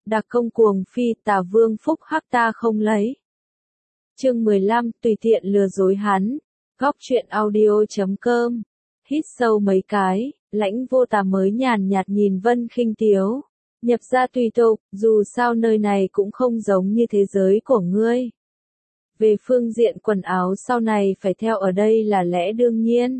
Đặc công cuồng phi tà vương phúc hắc ta không lấy. Chương 15, tùy tiện lừa dối hắn. Góc truyện audio.com. Hít sâu mấy cái, Lãnh Vô Tà mới nhàn nhạt nhìn Vân Khinh Tiếu. Nhập ra tùy tục, dù sao nơi này cũng không giống như thế giới của ngươi. Về phương diện quần áo sau này phải theo ở đây là lẽ đương nhiên.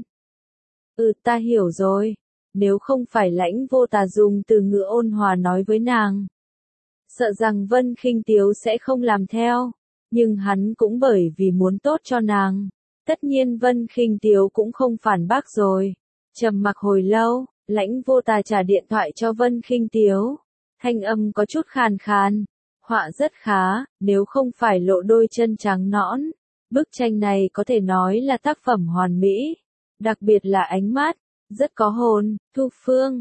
Ta hiểu rồi. Nếu không phải Lãnh Vô Tà dùng từ ngữ ôn hòa nói với nàng, sợ rằng Vân Khinh Tiếu sẽ không làm theo. Nhưng hắn cũng bởi vì muốn tốt cho nàng. Tất nhiên Vân Khinh Tiếu cũng không phản bác rồi. Trầm mặc hồi lâu, Lãnh Vô Tà trả điện thoại cho Vân Khinh Tiếu. Thanh âm có chút khàn khàn. Họa rất khá, nếu không phải lộ đôi chân trắng nõn. Bức tranh này có thể nói là tác phẩm hoàn mỹ. Đặc biệt là ánh mắt, rất có hồn. Thu Phương,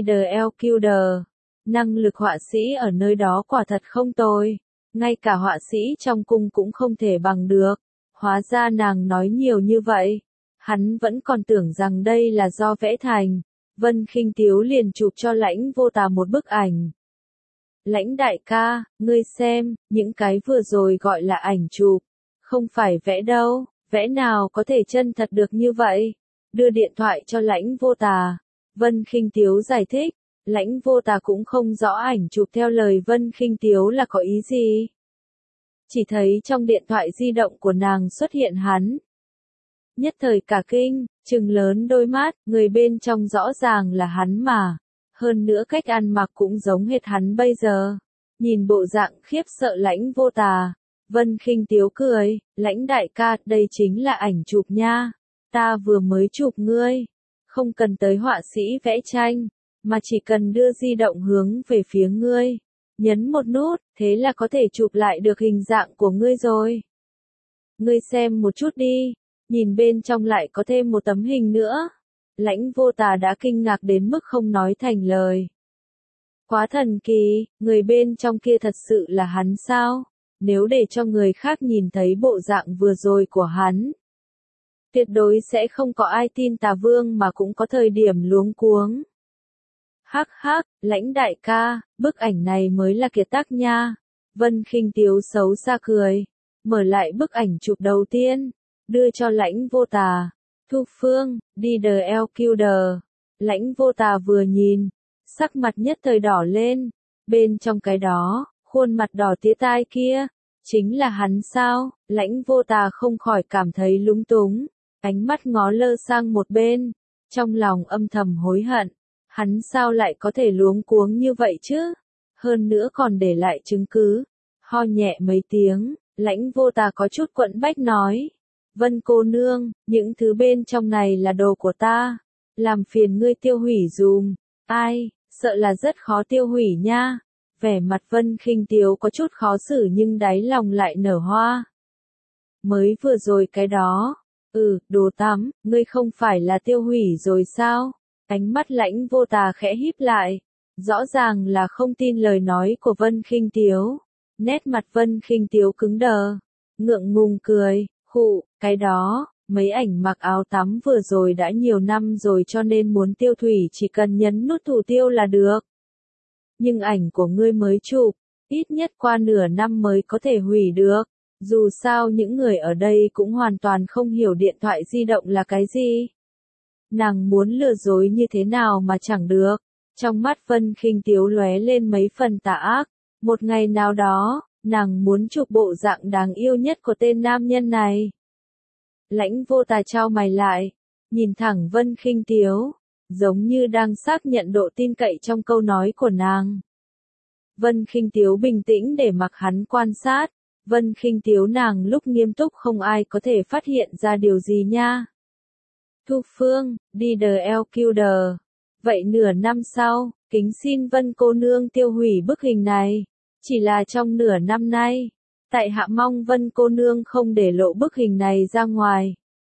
DLQD. Năng lực họa sĩ ở nơi đó quả thật không tồi. Ngay cả họa sĩ trong cung cũng không thể bằng được. Hóa ra nàng nói nhiều như vậy. Hắn vẫn còn tưởng rằng đây là do vẽ thành. Vân Khinh Tiếu liền chụp cho Lãnh Vô Tà một bức ảnh. Lãnh đại ca, ngươi xem, những cái vừa rồi gọi là ảnh chụp. Không phải vẽ đâu, vẽ nào có thể chân thật được như vậy. Đưa điện thoại cho Lãnh Vô Tà. Vân Khinh Tiếu giải thích. Lãnh Vô Tà cũng không rõ ảnh chụp theo lời Vân Khinh Tiếu là có ý gì. Chỉ thấy trong điện thoại di động của nàng xuất hiện hắn. Nhất thời cả kinh, trừng lớn đôi mắt, người bên trong rõ ràng là hắn mà. Hơn nữa cách ăn mặc cũng giống hệt hắn bây giờ. Nhìn bộ dạng khiếp sợ Lãnh Vô Tà. Vân Khinh Tiếu cười, Lãnh đại ca, đây chính là ảnh chụp nha. Ta vừa mới chụp ngươi. Không cần tới họa sĩ vẽ tranh, mà chỉ cần đưa di động hướng về phía ngươi. Nhấn một nút, thế là có thể chụp lại được hình dạng của ngươi rồi. Ngươi xem một chút đi, nhìn bên trong lại có thêm một tấm hình nữa. Lãnh Vô Tà đã kinh ngạc đến mức không nói thành lời. Quá thần kỳ, người bên trong kia thật sự là hắn sao? Nếu để cho người khác nhìn thấy bộ dạng vừa rồi của hắn, tuyệt đối sẽ không có ai tin Tà Vương mà cũng có thời điểm luống cuống. Hắc hắc, Lãnh đại ca, bức ảnh này mới là kiệt tác nha. Vân Khinh Tiếu xấu xa cười, mở lại bức ảnh chụp đầu tiên, đưa cho Lãnh Vô Tà. Thu Phương, DLQD. Lãnh Vô Tà vừa nhìn, sắc mặt nhất thời đỏ lên. Bên trong cái đó, khuôn mặt đỏ tía tai kia, chính là hắn sao? Lãnh Vô Tà không khỏi cảm thấy lúng túng, ánh mắt ngó lơ sang một bên, trong lòng âm thầm hối hận. Hắn sao lại có thể luống cuống như vậy chứ? Hơn nữa còn để lại chứng cứ. Ho nhẹ mấy tiếng, Lãnh Vô Tà có chút quẫn bách nói. Vân cô nương, những thứ bên trong này là đồ của ta. Làm phiền ngươi tiêu hủy dùm. Ai, sợ là rất khó tiêu hủy nha. Vẻ mặt Vân Khinh Tiếu có chút khó xử nhưng đáy lòng lại nở hoa. Mới vừa rồi cái đó. Đồ tắm, ngươi không phải là tiêu hủy rồi sao? Ánh mắt Lãnh Vô Tà khẽ híp lại. Rõ ràng là không tin lời nói của Vân Khinh Tiếu. Nét mặt Vân Khinh Tiếu cứng đờ. Ngượng ngùng cười, cái đó, mấy ảnh mặc áo tắm vừa rồi đã nhiều năm rồi cho nên muốn tiêu hủy chỉ cần nhấn nút thủ tiêu là được. Nhưng ảnh của ngươi mới chụp, ít nhất qua nửa năm mới có thể hủy được. Dù sao những người ở đây cũng hoàn toàn không hiểu điện thoại di động là cái gì. Nàng muốn lừa dối như thế nào mà chẳng được. Trong mắt Vân Khinh Tiếu lóe lên mấy phần tà ác. Một ngày nào đó, nàng muốn chụp bộ dạng đáng yêu nhất của tên nam nhân này. Lãnh Vô Tà chau mày lại, nhìn thẳng Vân Khinh Tiếu, giống như đang xác nhận độ tin cậy trong câu nói của nàng. Vân Khinh Tiếu bình tĩnh để mặc hắn quan sát. Vân Khinh Tiếu nàng lúc nghiêm túc không ai có thể phát hiện ra điều gì nha. Thu Phương, DLQD. Vậy nửa năm sau, kính xin Vân cô nương tiêu hủy bức hình này. Chỉ là trong nửa năm nay, tại hạ mong Vân cô nương không để lộ bức hình này ra ngoài.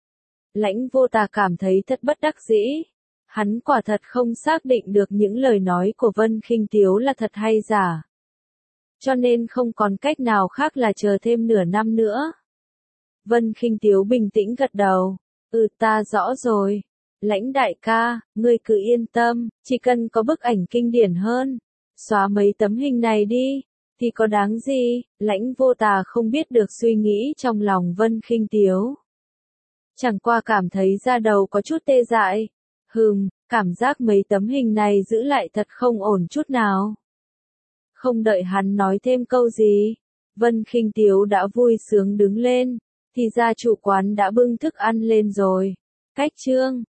Lãnh Vô Tà cảm thấy thật bất đắc dĩ. Hắn quả thật không xác định được những lời nói của Vân Khinh Tiếu là thật hay giả. Cho nên không còn cách nào khác là chờ thêm nửa năm nữa. Vân Khinh Tiếu bình tĩnh gật đầu. Ta rõ rồi. Lãnh đại ca, ngươi cứ yên tâm, chỉ cần có bức ảnh kinh điển hơn. Xóa mấy tấm hình này đi, thì có đáng gì, Lãnh Vô Tà không biết được suy nghĩ trong lòng Vân Khinh Tiếu. Chẳng qua cảm thấy da đầu có chút tê dại. Cảm giác mấy tấm hình này giữ lại thật không ổn chút nào. Không đợi hắn nói thêm câu gì, Vân Khinh Tiếu đã vui sướng đứng lên, thì ra chủ quán đã bưng thức ăn lên rồi. Cách chương